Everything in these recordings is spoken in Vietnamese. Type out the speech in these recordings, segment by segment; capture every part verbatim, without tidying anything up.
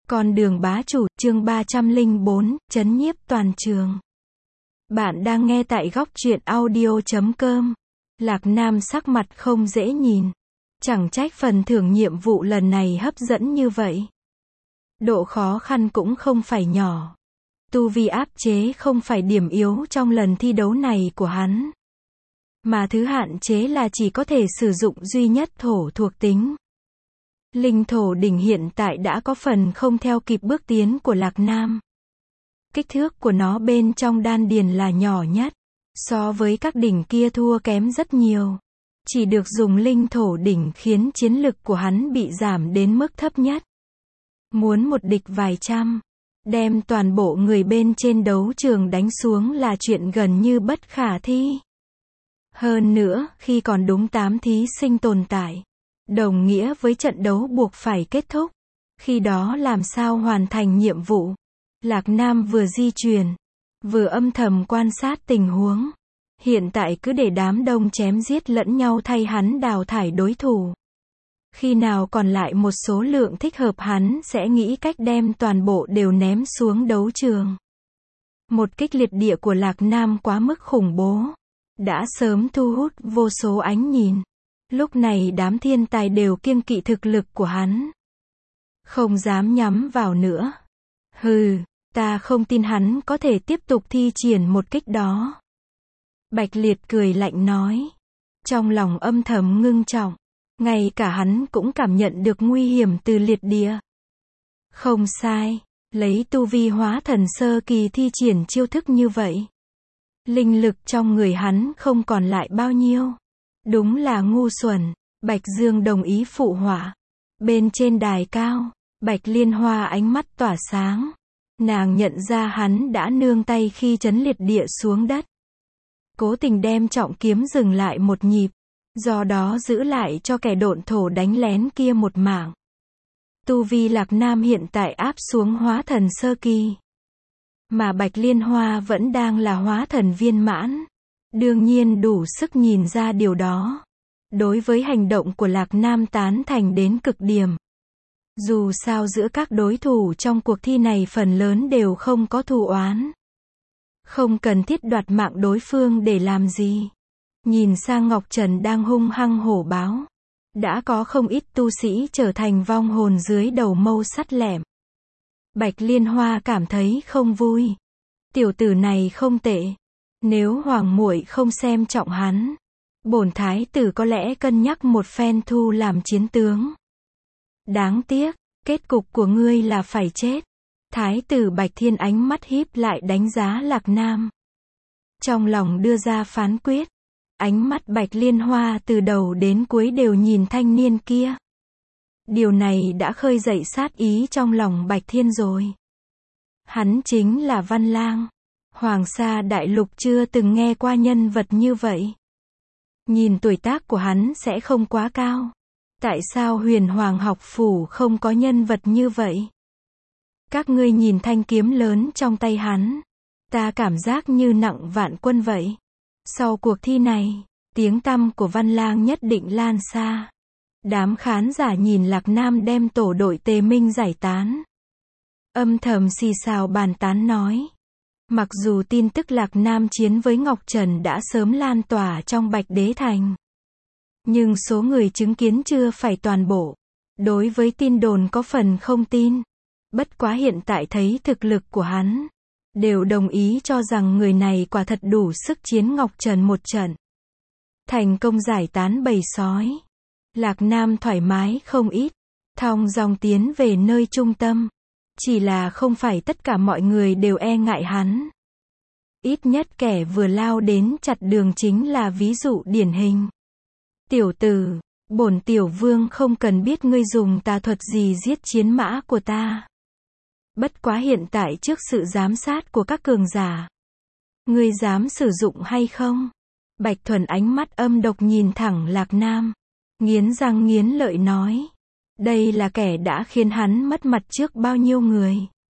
Con đường bá chủ, chương ba trăm lẻ bốn, trấn nhiếp toàn trường. Bạn đang nghe tại góc truyện audio chấm com. Lạc Nam sắc mặt không dễ nhìn. Chẳng trách phần thưởng nhiệm vụ lần này hấp dẫn như vậy. Độ khó khăn cũng không phải nhỏ. Tu vi áp chế không phải điểm yếu trong lần thi đấu này của hắn. Mà thứ hạn chế là chỉ có thể sử dụng duy nhất thổ thuộc tính. Linh thổ đỉnh hiện tại đã có phần không theo kịp bước tiến của Lạc Nam. Kích thước của nó bên trong đan điền là nhỏ nhất. So với các đỉnh kia thua kém rất nhiều. Chỉ được dùng linh thổ đỉnh khiến chiến lực của hắn bị giảm đến mức thấp nhất. Muốn một địch vài trăm, đem toàn bộ người bên trên đấu trường đánh xuống là chuyện gần như bất khả thi. Hơn nữa, khi còn đúng tám thí sinh tồn tại, đồng nghĩa với trận đấu buộc phải kết thúc. Khi đó làm sao hoàn thành nhiệm vụ? Lạc Nam vừa di chuyển, vừa âm thầm quan sát tình huống. Hiện tại cứ để đám đông chém giết lẫn nhau thay hắn đào thải đối thủ. Khi nào còn lại một số lượng thích hợp hắn sẽ nghĩ cách đem toàn bộ đều ném xuống đấu trường. Một kích liệt địa của Lạc Nam quá mức khủng bố. Đã sớm thu hút vô số ánh nhìn. Lúc này đám thiên tài đều kiêng kỵ thực lực của hắn. Không dám nhắm vào nữa. Hừ, ta không tin hắn có thể tiếp tục thi triển một kích đó. Bạch Liệt cười lạnh nói. Trong lòng âm thầm ngưng trọng. Ngay cả hắn cũng cảm nhận được nguy hiểm từ liệt địa. Không sai, lấy tu vi hóa thần sơ kỳ thi triển chiêu thức như vậy. Linh lực trong người hắn không còn lại bao nhiêu. Đúng là ngu xuẩn. Bạch Dương đồng ý phụ họa. Bên trên đài cao, Bạch Liên Hoa ánh mắt tỏa sáng. Nàng nhận ra hắn đã nương tay khi trấn liệt địa xuống đất. Cố tình đem trọng kiếm dừng lại một nhịp. Do đó giữ lại cho kẻ độn thổ đánh lén kia một mạng. Tu vi Lạc Nam hiện tại áp xuống hóa thần sơ kỳ. Mà Bạch Liên Hoa vẫn đang là hóa thần viên mãn. Đương nhiên đủ sức nhìn ra điều đó. Đối với hành động của Lạc Nam tán thành đến cực điểm. Dù sao giữa các đối thủ trong cuộc thi này phần lớn đều không có thù oán. Không cần thiết đoạt mạng đối phương để làm gì. Nhìn sang Ngọc Trần đang hung hăng hổ báo. Đã có không ít tu sĩ trở thành vong hồn dưới đầu mâu sắt lẹm. Bạch Liên Hoa cảm thấy không vui. Tiểu tử này không tệ. Nếu hoàng muội không xem trọng hắn, bổn thái tử có lẽ cân nhắc một phen thu làm chiến tướng. Đáng tiếc, kết cục của ngươi là phải chết. Thái tử Bạch Thiên ánh mắt híp lại đánh giá Lạc Nam. Trong lòng đưa ra phán quyết. Ánh mắt Bạch Liên Hoa từ đầu đến cuối đều nhìn thanh niên kia. Điều này đã khơi dậy sát ý trong lòng Bạch Thiên rồi. Hắn chính là Văn Lang. Hoàng Sa Đại Lục chưa từng nghe qua nhân vật như vậy. Nhìn tuổi tác của hắn sẽ không quá cao. Tại sao Huyền Hoàng học phủ không có nhân vật như vậy? Các ngươi nhìn thanh kiếm lớn trong tay hắn. Ta cảm giác như nặng vạn quân vậy. Sau cuộc thi này, tiếng tăm của Văn Lang nhất định lan xa. Đám khán giả nhìn Lạc Nam đem tổ đội Tề Minh giải tán. Âm thầm xì xào bàn tán nói. Mặc dù tin tức Lạc Nam chiến với Ngọc Trần đã sớm lan tỏa trong Bạch Đế Thành. Nhưng số người chứng kiến chưa phải toàn bộ. Đối với tin đồn có phần không tin. Bất quá hiện tại thấy thực lực của hắn. Đều đồng ý cho rằng người này quả thật đủ sức chiến Ngọc Trần một trận. Thành công giải tán bầy sói. Lạc Nam thoải mái không ít. Thong dong tiến về nơi trung tâm. Chỉ là không phải tất cả mọi người đều e ngại hắn. Ít nhất kẻ vừa lao đến chặt đường chính là ví dụ điển hình. Tiểu tử, bổn tiểu vương không cần biết ngươi dùng tà thuật gì giết chiến mã của ta. Bất quá hiện tại trước sự giám sát của các cường giả. Ngươi dám sử dụng hay không? Bạch Thuần ánh mắt âm độc nhìn thẳng Lạc Nam. Nghiến răng nghiến lợi nói. Đây là kẻ đã khiến hắn mất mặt trước bao nhiêu người.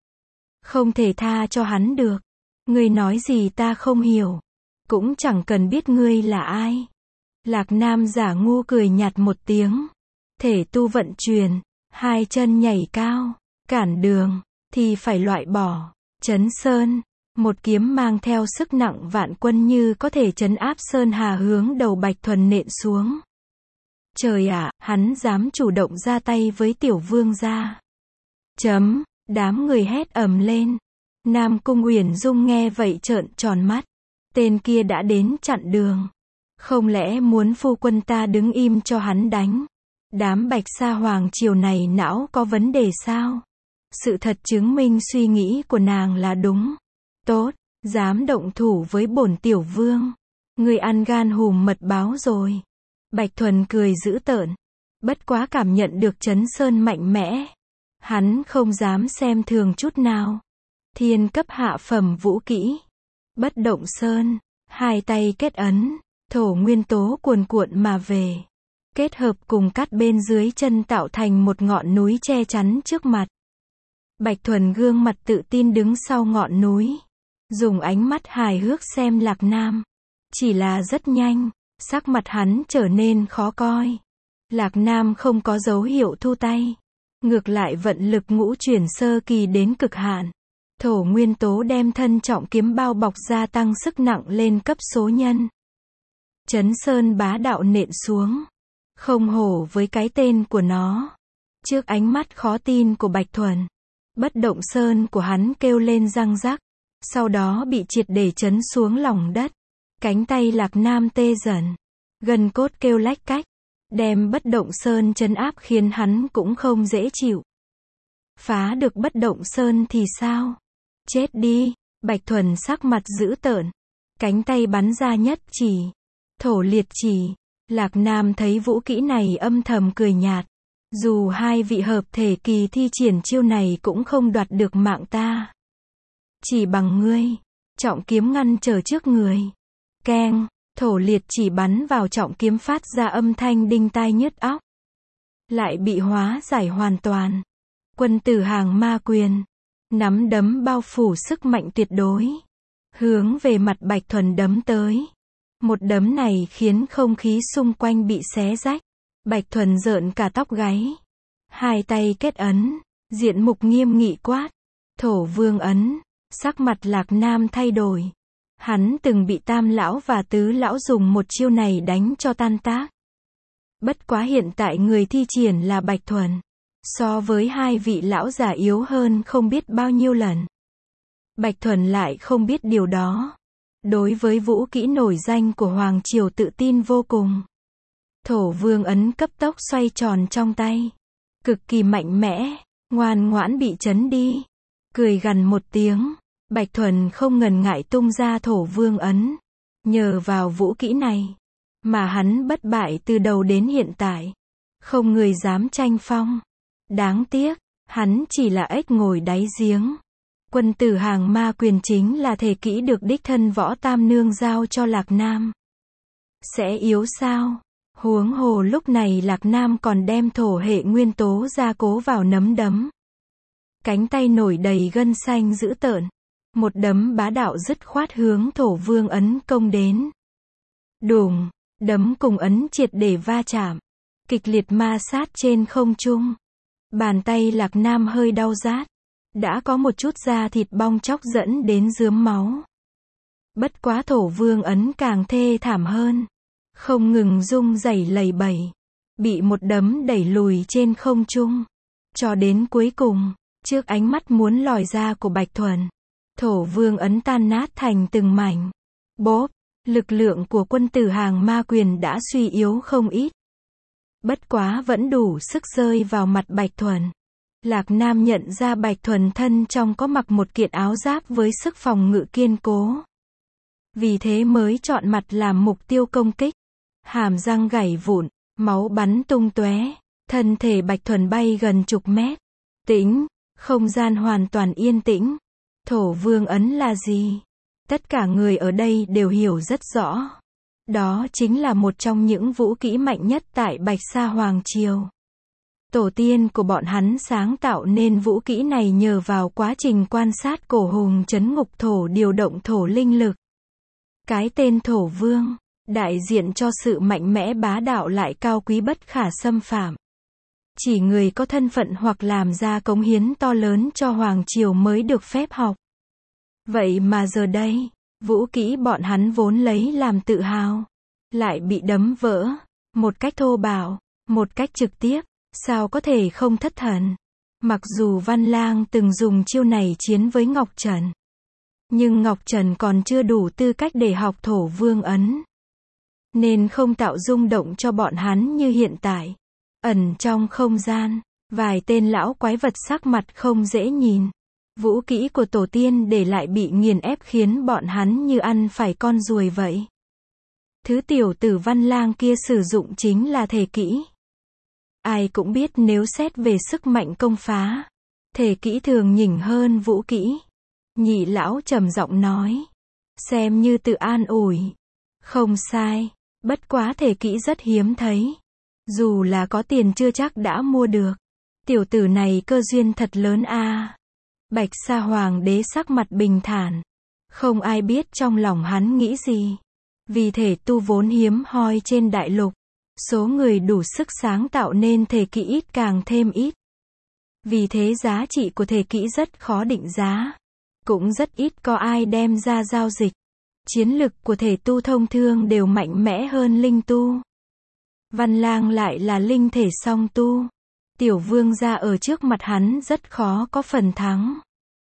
Không thể tha cho hắn được. Ngươi nói gì ta không hiểu. Cũng chẳng cần biết ngươi là ai. Lạc Nam giả ngu cười nhạt một tiếng. Thể tu vận chuyển. Hai chân nhảy cao. Cản đường, thì phải loại bỏ. Trấn sơn, một kiếm mang theo sức nặng vạn quân như có thể trấn áp sơn hà hướng đầu Bạch Thuần nện xuống. Trời ạ, hắn dám chủ động ra tay với tiểu vương gia. Chấm, đám người hét ầm lên. Nam Cung Uyển Dung nghe vậy trợn tròn mắt. Tên kia đã đến chặn đường. Không lẽ muốn phu quân ta đứng im cho hắn đánh? Đám Bạch Sa Hoàng triều này não có vấn đề sao? Sự thật chứng minh suy nghĩ của nàng là đúng. Tốt, dám động thủ với bổn tiểu vương. Người ăn gan hùm mật báo rồi. Bạch Thuần cười dữ tợn. Bất quá cảm nhận được Trấn Sơn mạnh mẽ. Hắn không dám xem thường chút nào. Thiên cấp hạ phẩm vũ kỹ. Bất động sơn, hai tay kết ấn, thổ nguyên tố cuồn cuộn mà về. Kết hợp cùng cát bên dưới chân tạo thành một ngọn núi che chắn trước mặt. Bạch Thuần gương mặt tự tin đứng sau ngọn núi. Dùng ánh mắt hài hước xem Lạc Nam. Chỉ là rất nhanh, sắc mặt hắn trở nên khó coi. Lạc Nam không có dấu hiệu thu tay. Ngược lại vận lực ngũ chuyển sơ kỳ đến cực hạn. Thổ nguyên tố đem thân trọng kiếm bao bọc gia tăng sức nặng lên cấp số nhân. Trấn Sơn bá đạo nện xuống. Không hổ với cái tên của nó. Trước ánh mắt khó tin của Bạch Thuần, bất động sơn của hắn kêu lên răng rắc. Sau đó bị triệt để trấn xuống lòng đất. Cánh tay Lạc Nam tê dần. Gân cốt kêu lách cách. Đem bất động sơn trấn áp khiến hắn cũng không dễ chịu. Phá được bất động sơn thì sao? Chết đi. Bạch Thuần sắc mặt dữ tợn. Cánh tay bắn ra nhất chỉ. Thổ liệt chỉ. Lạc Nam thấy vũ kỹ này âm thầm cười nhạt. Dù hai vị hợp thể kỳ thi triển chiêu này cũng không đoạt được mạng ta. Chỉ bằng ngươi. Trọng kiếm ngăn trở trước người. Keng. Thổ liệt chỉ bắn vào trọng kiếm phát ra âm thanh đinh tai nhức óc. Lại bị hóa giải hoàn toàn. Quân tử hàng ma quyền. Nắm đấm bao phủ sức mạnh tuyệt đối. Hướng về mặt Bạch Thuần đấm tới. Một đấm này khiến không khí xung quanh bị xé rách. Bạch Thuần rợn cả tóc gáy. Hai tay kết ấn. Diện mục nghiêm nghị quát. Thổ vương ấn. Sắc mặt Lạc Nam thay đổi. Hắn từng bị Tam lão và Tứ lão dùng một chiêu này đánh cho tan tác. Bất quá hiện tại người thi triển là Bạch Thuần. So với hai vị lão già yếu hơn không biết bao nhiêu lần. Bạch Thuần lại không biết điều đó. Đối với vũ kỹ nổi danh của Hoàng Triều tự tin vô cùng. Thổ vương ấn cấp tốc xoay tròn trong tay. Cực kỳ mạnh mẽ, ngoan ngoãn bị chấn đi. Cười gằn một tiếng. Bạch Thuần không ngần ngại tung ra thổ vương ấn. Nhờ vào vũ kỹ này mà hắn bất bại từ đầu đến hiện tại. Không người dám tranh phong. Đáng tiếc, hắn chỉ là ếch ngồi đáy giếng. Quân tử hàng ma quyền chính là thể kỹ được đích thân Võ Tam Nương giao cho Lạc Nam. Sẽ yếu sao? Huống hồ lúc này Lạc Nam còn đem thổ hệ nguyên tố gia cố vào nắm đấm. Cánh tay nổi đầy gân xanh dữ tợn. Một đấm bá đạo dứt khoát hướng thổ vương ấn công đến. Đùng, đấm cùng ấn triệt để va chạm. Kịch liệt ma sát trên không trung. Bàn tay Lạc Nam hơi đau rát. Đã có một chút da thịt bong chóc dẫn đến rướm máu. Bất quá thổ vương ấn càng thê thảm hơn. Không ngừng rung rẩy lầy bẩy. Bị một đấm đẩy lùi trên không trung. Cho đến cuối cùng, trước ánh mắt muốn lòi ra của Bạch Thuần. Thổ vương ấn tan nát thành từng mảnh. Bốp, lực lượng của quân tử hàng ma quyền đã suy yếu không ít. Bất quá vẫn đủ sức rơi vào mặt Bạch Thuần. Lạc Nam nhận ra Bạch Thuần thân trong có mặc một kiện áo giáp với sức phòng ngự kiên cố. Vì thế mới chọn mặt làm mục tiêu công kích. Hàm răng gãy vụn, máu bắn tung tóe, thân thể Bạch Thuần bay gần chục mét. Tĩnh, không gian hoàn toàn yên tĩnh. Thổ vương ấn là gì? Tất cả người ở đây đều hiểu rất rõ. Đó chính là một trong những vũ kỹ mạnh nhất tại Bạch Sa Hoàng Triều. Tổ tiên của bọn hắn sáng tạo nên vũ kỹ này nhờ vào quá trình quan sát cổ hùng trấn ngục thổ điều động thổ linh lực. Cái tên thổ vương, đại diện cho sự mạnh mẽ bá đạo lại cao quý bất khả xâm phạm. Chỉ người có thân phận hoặc làm ra cống hiến to lớn cho Hoàng Triều mới được phép học. Vậy mà giờ đây, vũ kỹ bọn hắn vốn lấy làm tự hào, lại bị đấm vỡ, một cách thô bạo, một cách trực tiếp, sao có thể không thất thần. Mặc dù Văn Lang từng dùng chiêu này chiến với Ngọc Trần, nhưng Ngọc Trần còn chưa đủ tư cách để học thổ vương ấn, nên không tạo rung động cho bọn hắn như hiện tại. Ẩn trong không gian, vài tên lão quái vật sắc mặt không dễ nhìn. Vũ kỹ của tổ tiên để lại bị nghiền ép khiến bọn hắn như ăn phải con ruồi vậy. Thứ tiểu tử Văn Lang kia sử dụng chính là thể kỹ. Ai cũng biết nếu xét về sức mạnh công phá, thể kỹ thường nhỉnh hơn vũ kỹ. Nhị lão trầm giọng nói, xem như tự an ủi. Không sai, bất quá thể kỹ rất hiếm thấy. Dù là có tiền chưa chắc đã mua được. Tiểu tử này cơ duyên thật lớn a. À. Bạch Sa Hoàng đế sắc mặt bình thản. Không ai biết trong lòng hắn nghĩ gì. Vì thể tu vốn hiếm hoi trên đại lục. Số người đủ sức sáng tạo nên thể kỹ ít càng thêm ít. Vì thế giá trị của thể kỹ rất khó định giá. Cũng rất ít có ai đem ra giao dịch. Chiến lực của thể tu thông thường đều mạnh mẽ hơn linh tu. Văn Lang lại là linh thể song tu. Tiểu vương gia ở trước mặt hắn rất khó có phần thắng.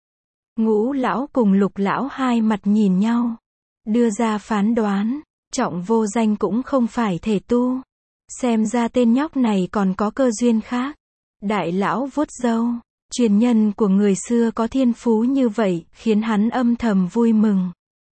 Ngũ lão cùng Lục lão hai mặt nhìn nhau, đưa ra phán đoán, Trọng Vô Danh cũng không phải thể tu. Xem ra tên nhóc này còn có cơ duyên khác. Đại lão vuốt râu, truyền nhân của người xưa có thiên phú như vậy, khiến hắn âm thầm vui mừng.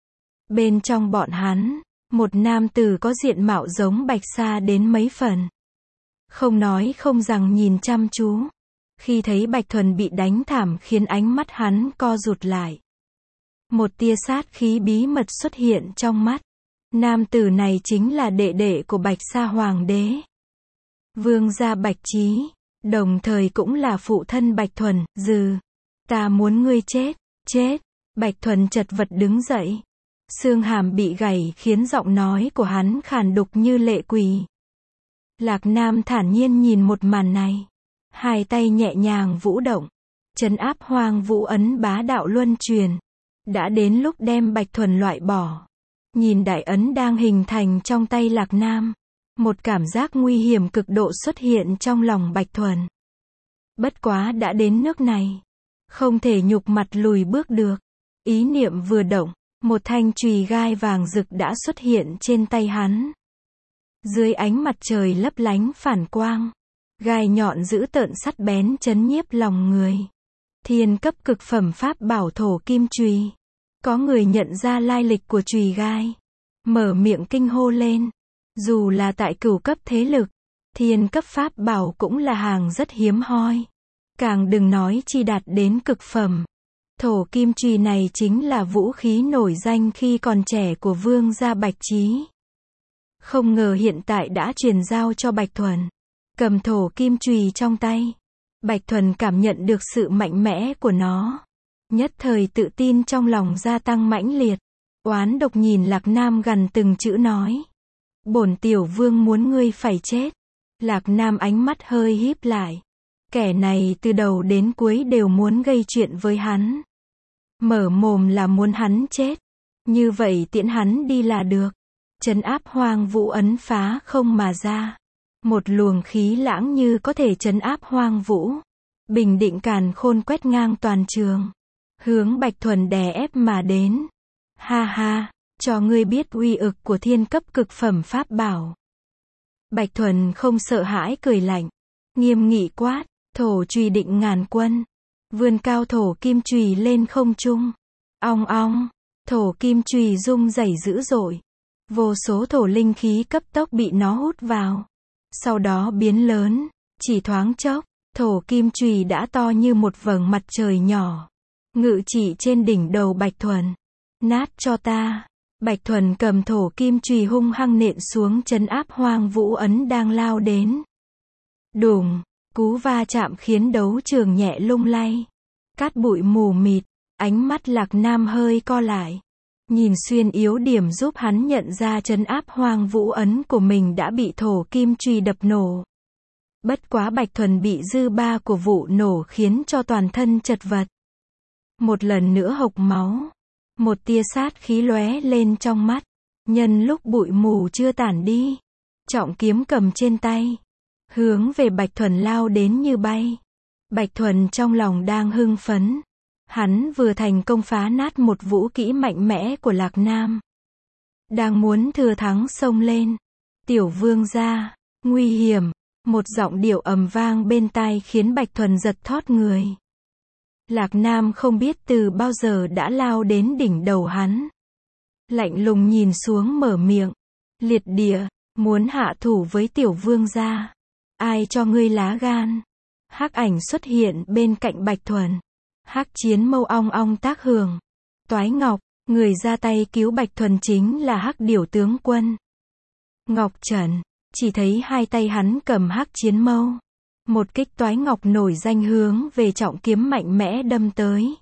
Bên trong bọn hắn, một nam tử có diện mạo giống Bạch Sa đến mấy phần. Không nói không rằng nhìn chăm chú. Khi thấy Bạch Thuần bị đánh thảm khiến ánh mắt hắn co rụt lại. Một tia sát khí bí mật xuất hiện trong mắt. Nam tử này chính là đệ đệ của Bạch Sa Hoàng đế. Vương gia Bạch Chí, đồng thời cũng là phụ thân Bạch Thuần. Dừ, ta muốn ngươi chết, chết. Bạch Thuần chật vật đứng dậy. Xương hàm bị gãy khiến giọng nói của hắn khàn đục như lệ quỷ. Lạc Nam thản nhiên nhìn một màn này. Hai tay nhẹ nhàng vũ động. Trấn áp hoang vũ ấn bá đạo luân truyền. Đã đến lúc đem Bạch Thuần loại bỏ. Nhìn đại ấn đang hình thành trong tay Lạc Nam. Một cảm giác nguy hiểm cực độ xuất hiện trong lòng Bạch Thuần. Bất quá đã đến nước này. Không thể nhục mặt lùi bước được. Ý niệm vừa động. Một thanh chùy gai vàng rực đã xuất hiện trên tay hắn. Dưới ánh mặt trời lấp lánh phản quang. Gai nhọn dữ tợn sắt bén chấn nhiếp lòng người. Thiên cấp cực phẩm pháp bảo thổ kim chùy. Có người nhận ra lai lịch của chùy gai. Mở miệng kinh hô lên. Dù là tại cửu cấp thế lực, thiên cấp pháp bảo cũng là hàng rất hiếm hoi. Càng đừng nói chi đạt đến cực phẩm. Thổ kim chùy này chính là vũ khí nổi danh khi còn trẻ của vương gia Bạch Chí. Không ngờ hiện tại đã truyền giao cho Bạch Thuần. Cầm thổ kim chùy trong tay. Bạch Thuần cảm nhận được sự mạnh mẽ của nó. Nhất thời tự tin trong lòng gia tăng mãnh liệt. Oán độc nhìn Lạc Nam gần từng chữ nói. Bổn tiểu vương muốn ngươi phải chết. Lạc Nam ánh mắt hơi híp lại. Kẻ này từ đầu đến cuối đều muốn gây chuyện với hắn. Mở mồm là muốn hắn chết. Như vậy tiễn hắn đi là được. Trấn áp hoang vũ ấn phá không mà ra. Một luồng khí lãng như có thể trấn áp hoang vũ. Bình định càn khôn quét ngang toàn trường. Hướng Bạch Thuần đè ép mà đến. Ha ha, cho ngươi biết uy ực của thiên cấp cực phẩm pháp bảo. Bạch Thuần không sợ hãi cười lạnh. Nghiêm nghị quát, thổ chùy định ngàn quân. Vươn cao thổ kim chùy lên không trung. Ong ong, thổ kim chùy rung rẩy dữ dội. Vô số thổ linh khí cấp tốc bị nó hút vào. Sau đó biến lớn, chỉ thoáng chốc, thổ kim chùy đã to như một vầng mặt trời nhỏ. Ngự trị trên đỉnh đầu Bạch Thuần. Nát cho ta. Bạch Thuần cầm thổ kim chùy hung hăng nện xuống trấn áp hoang vũ ấn đang lao đến. Đùng, cú va chạm khiến đấu trường nhẹ lung lay. Cát bụi mù mịt, ánh mắt Lạc Nam hơi co lại. Nhìn xuyên yếu điểm giúp hắn nhận ra trấn áp hoang vũ ấn của mình đã bị thổ kim chùy đập nổ. Bất quá Bạch Thuần bị dư ba của vụ nổ khiến cho toàn thân chật vật. Một lần nữa hộc máu. Một tia sát khí lóe lên trong mắt. Nhân lúc bụi mù chưa tản đi. Trọng kiếm cầm trên tay. Hướng về Bạch Thuần lao đến như bay. Bạch Thuần trong lòng đang hưng phấn. Hắn vừa thành công phá nát một vũ kỹ mạnh mẽ của Lạc Nam. Đang muốn thừa thắng xông lên. Tiểu vương gia, nguy hiểm. Một giọng điệu ầm vang bên tai khiến Bạch Thuần giật thót người. Lạc Nam không biết từ bao giờ đã lao đến đỉnh đầu hắn. Lạnh lùng nhìn xuống mở miệng. Liệt địa, muốn hạ thủ với tiểu vương gia. Ai cho ngươi lá gan? Hắc ảnh xuất hiện bên cạnh Bạch Thuần. Hắc chiến mâu ong ong tác hưởng. Toái Ngọc, người ra tay cứu Bạch Thuần chính là Hắc Điểu tướng quân. Ngọc Trần, chỉ thấy hai tay hắn cầm hắc chiến mâu. Một kích Toái Ngọc nổi danh hướng về trọng kiếm mạnh mẽ đâm tới.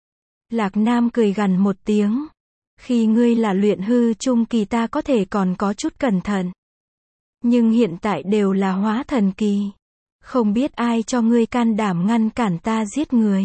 Lạc Nam cười gằn một tiếng. Khi ngươi là luyện hư trung kỳ ta có thể còn có chút cẩn thận. Nhưng hiện tại đều là hóa thần kỳ. Không biết ai cho ngươi can đảm ngăn cản ta giết người.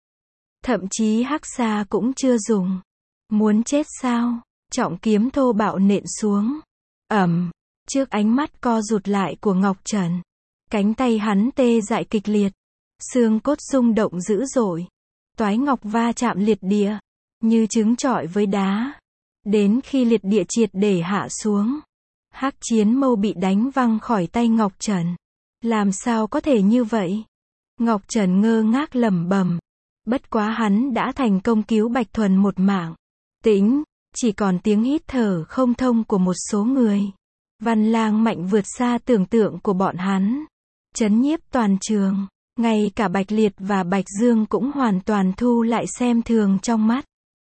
Thậm chí hắc xa cũng chưa dùng. Muốn chết sao? Trọng kiếm thô bạo nện xuống. Ầm, trước ánh mắt co rụt lại của Ngọc Trần. Cánh tay hắn tê dại kịch liệt. Xương cốt rung động dữ dội. Toái Ngọc va chạm liệt địa. Như trứng trọi với đá. Đến khi liệt địa triệt để hạ xuống. Hắc chiến mâu bị đánh văng khỏi tay Ngọc Trần. Làm sao có thể như vậy? Ngọc Trần ngơ ngác lẩm bẩm. Bất quá hắn đã thành công cứu Bạch Thuần một mạng. Tĩnh, chỉ còn tiếng hít thở không thông của một số người. Văn Lang mạnh vượt xa tưởng tượng của bọn hắn. Chấn nhiếp toàn trường. Ngay cả Bạch Liệt và Bạch Dương cũng hoàn toàn thu lại xem thường trong mắt.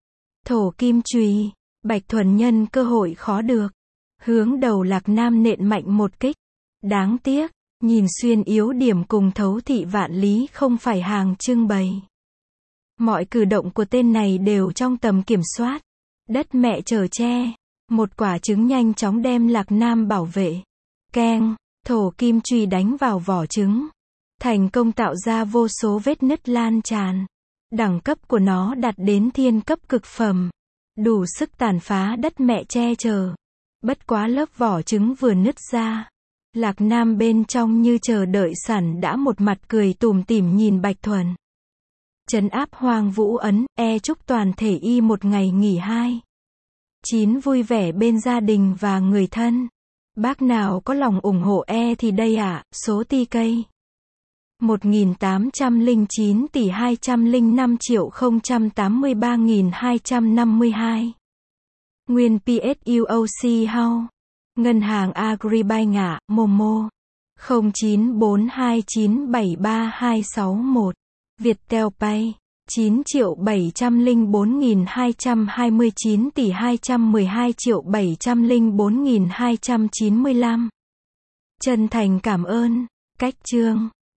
Thổ kim chùy. Bạch Thuần nhân cơ hội khó được. Hướng đầu Lạc Nam nện mạnh một kích. Đáng tiếc, nhìn xuyên yếu điểm cùng thấu thị vạn lý không phải hàng trưng bày. Mọi cử động của tên này đều trong tầm kiểm soát. Đất mẹ chở che. Một quả trứng nhanh chóng đem Lạc Nam bảo vệ. Keng, thổ kim chùy đánh vào vỏ trứng. Thành công tạo ra vô số vết nứt lan tràn. Đẳng cấp của nó đạt đến thiên cấp cực phẩm. Đủ sức tàn phá đất mẹ che chở. Bất quá lớp vỏ trứng vừa nứt ra. Lạc Nam bên trong như chờ đợi sẵn đã một mặt cười tủm tỉm nhìn Bạch Thuần. Trấn áp Hoang Vũ Ấn, e chúc toàn thể y một ngày nghỉ hai. Chín vui vẻ bên gia đình và người thân. Bác nào có lòng ủng hộ e thì đây ạ, à, số ti cây. một nghìn tám trăm lẻ chín tỷ hai trăm lẻ năm triệu không trăm tám mươi ba nghìn hai trăm năm mươi hai. Nguyên pê ét u o xê House. Ngân hàng Agribank ạ, Momo. không chín bốn hai chín bảy ba hai sáu một. Viettel Pay. chín triệu bảy trăm lẻ bốn nghìn hai trăm hai mươi chín tỷ hai trăm mười hai triệu bảy trăm lẻ bốn nghìn hai trăm chín mươi lăm. Chân thành cảm ơn. Cách chương.